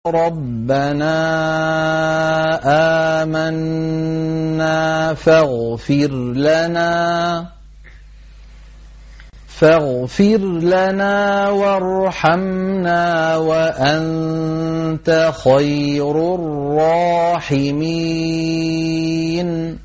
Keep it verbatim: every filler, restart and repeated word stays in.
ربنا آمنا فاغفر لنا فاغفر لنا وارحمنا وأنت خير الراحمين.